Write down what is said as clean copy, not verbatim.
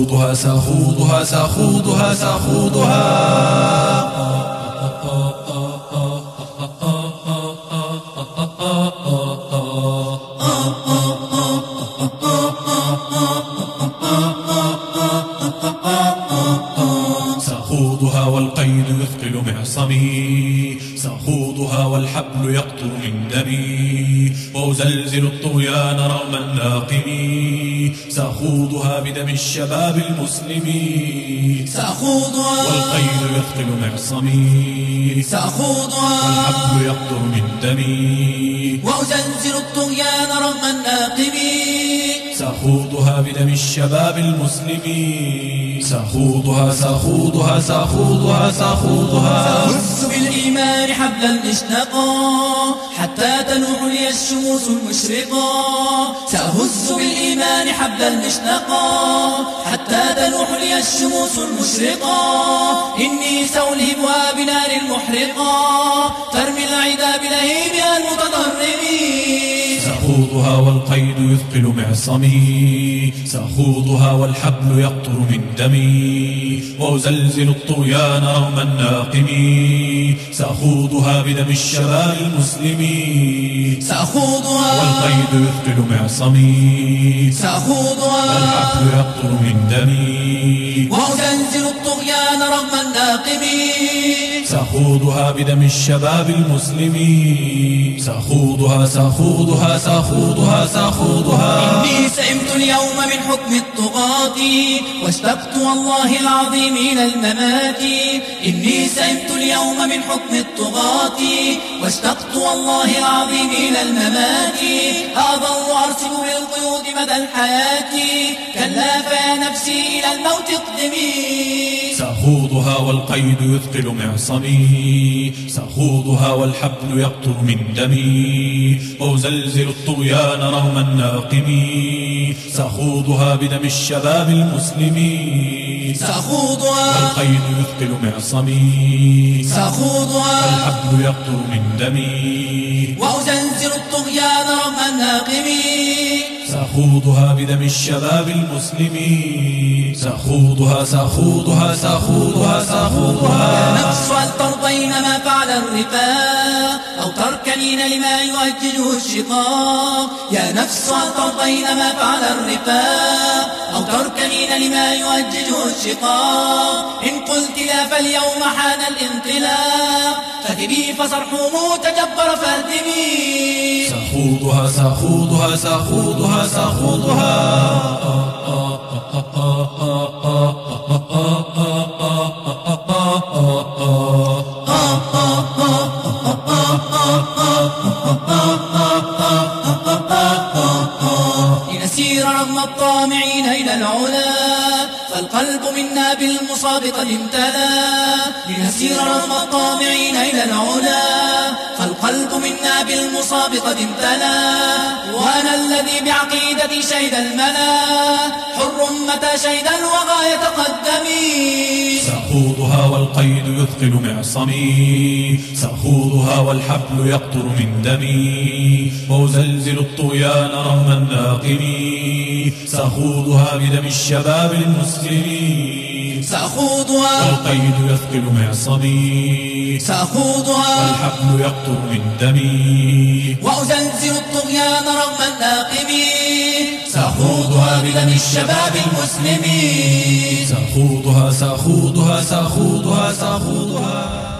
سأخوضها سأخوضها سأخوضها سأخوضها. سأخوضها والقيد يثقل معصمي، سأخوضها والحبل يقطر من دمي، وأزلزل الطغيان رغم الناقم. سأخوضها بدم الشباب المسلم، سأخوضها والقيد يثقل معصمي، سأخوضها والحبل يقطر من دمي، وأزلزل الطغيان رغم الناقم. سأخوضها بدم الشباب المسلم. سأخوضها سأخوضها سأخوضها سأخوضها. سأهز بالإيمان حبلا مشنقا حتى تلوح لي الشموس المشرقة. سأهز بالإيمان حبلا مشنقا حتى تلوح لي الشموس المشرقة. إني سألهبها بنار محرقة ترمي العدا بلهيبها المتضرم. سأخوضها والقيد يثقل معصمي، سأخوضها والحبل يقطر من دمي، وأزلزل الطغيان رغم الناقم. سأخوضها بدم الشباب المسلم، سأخوضها والقيد يثقل معصمي، سأخوضها والحبل يقطر من دمي، وأزلزل الطغيان رغم الناقم. سأخوضها بدم الشباب المسلم. سأخوضها سأخوضها سأخوضها سأخوضها. إني سئمت اليوم من حكم الطغاة واشتقت والله العظيم إلى الممات. إني سئمت اليوم من حكم الطغاة واشتقت والله العظيم إلى الممات. أظل أرسل بالقيود مدى الحياة كلا فيا نفسي إلى الموت اقدمي. سأخوضها والقيد يثقل معصمي، سأخوضها والحبل يقطر من دمي، وأزلزل الطغيان رغم الناقم. سأخوضها بدم الشباب المسلم، سأخوضها والقيد يثقل معصمي، سأخوضها والحبل يقطر من دمي، وأزلزل الطغيان رغم الناقم. سأخوضها بدم الشباب المسلم. سأخوضها سأخوضها سأخوضها سأخوضها. يا نفس هل ترضين ما فعل الرفاق أو تركنين لما يؤججه الشقاق. يا نفس هل ترضين ما فعل الرفاق أو تركنين لما يؤججه الشقاق. إن قلت لا فاليوم حان الانطلاق فكبي فصرحه تجبر فاهدمي. سأخوضها سأخوضها سأخوضها سأخوضها. لنسير رغم الطامعين إلى العلا فالقلب منا بالمصاب قد امتلا. لنسير رغم الطامعين إلى العلا فالقلب منا بالمصاب قد امتلا. وأنا الذي بعقيدتي شهد الملا حر متى شهد الوغى يتقدمي. سأخوضها والقيد يثقل معصمي، سأخوضها والحبل يقطر من دمي، وأزلزل الطغيان رغم الناقم. سأخوضها بدم الشباب المسلم، سأخوضها والقيد يثقل معصمي، سأخوضها والحبل يقطر من دمي، وأزلزل الطغيان رغم الناقم. سأخوضها بدم الشباب المسلم. سأخوضها سأخوضها سأخوضها سأخوضها.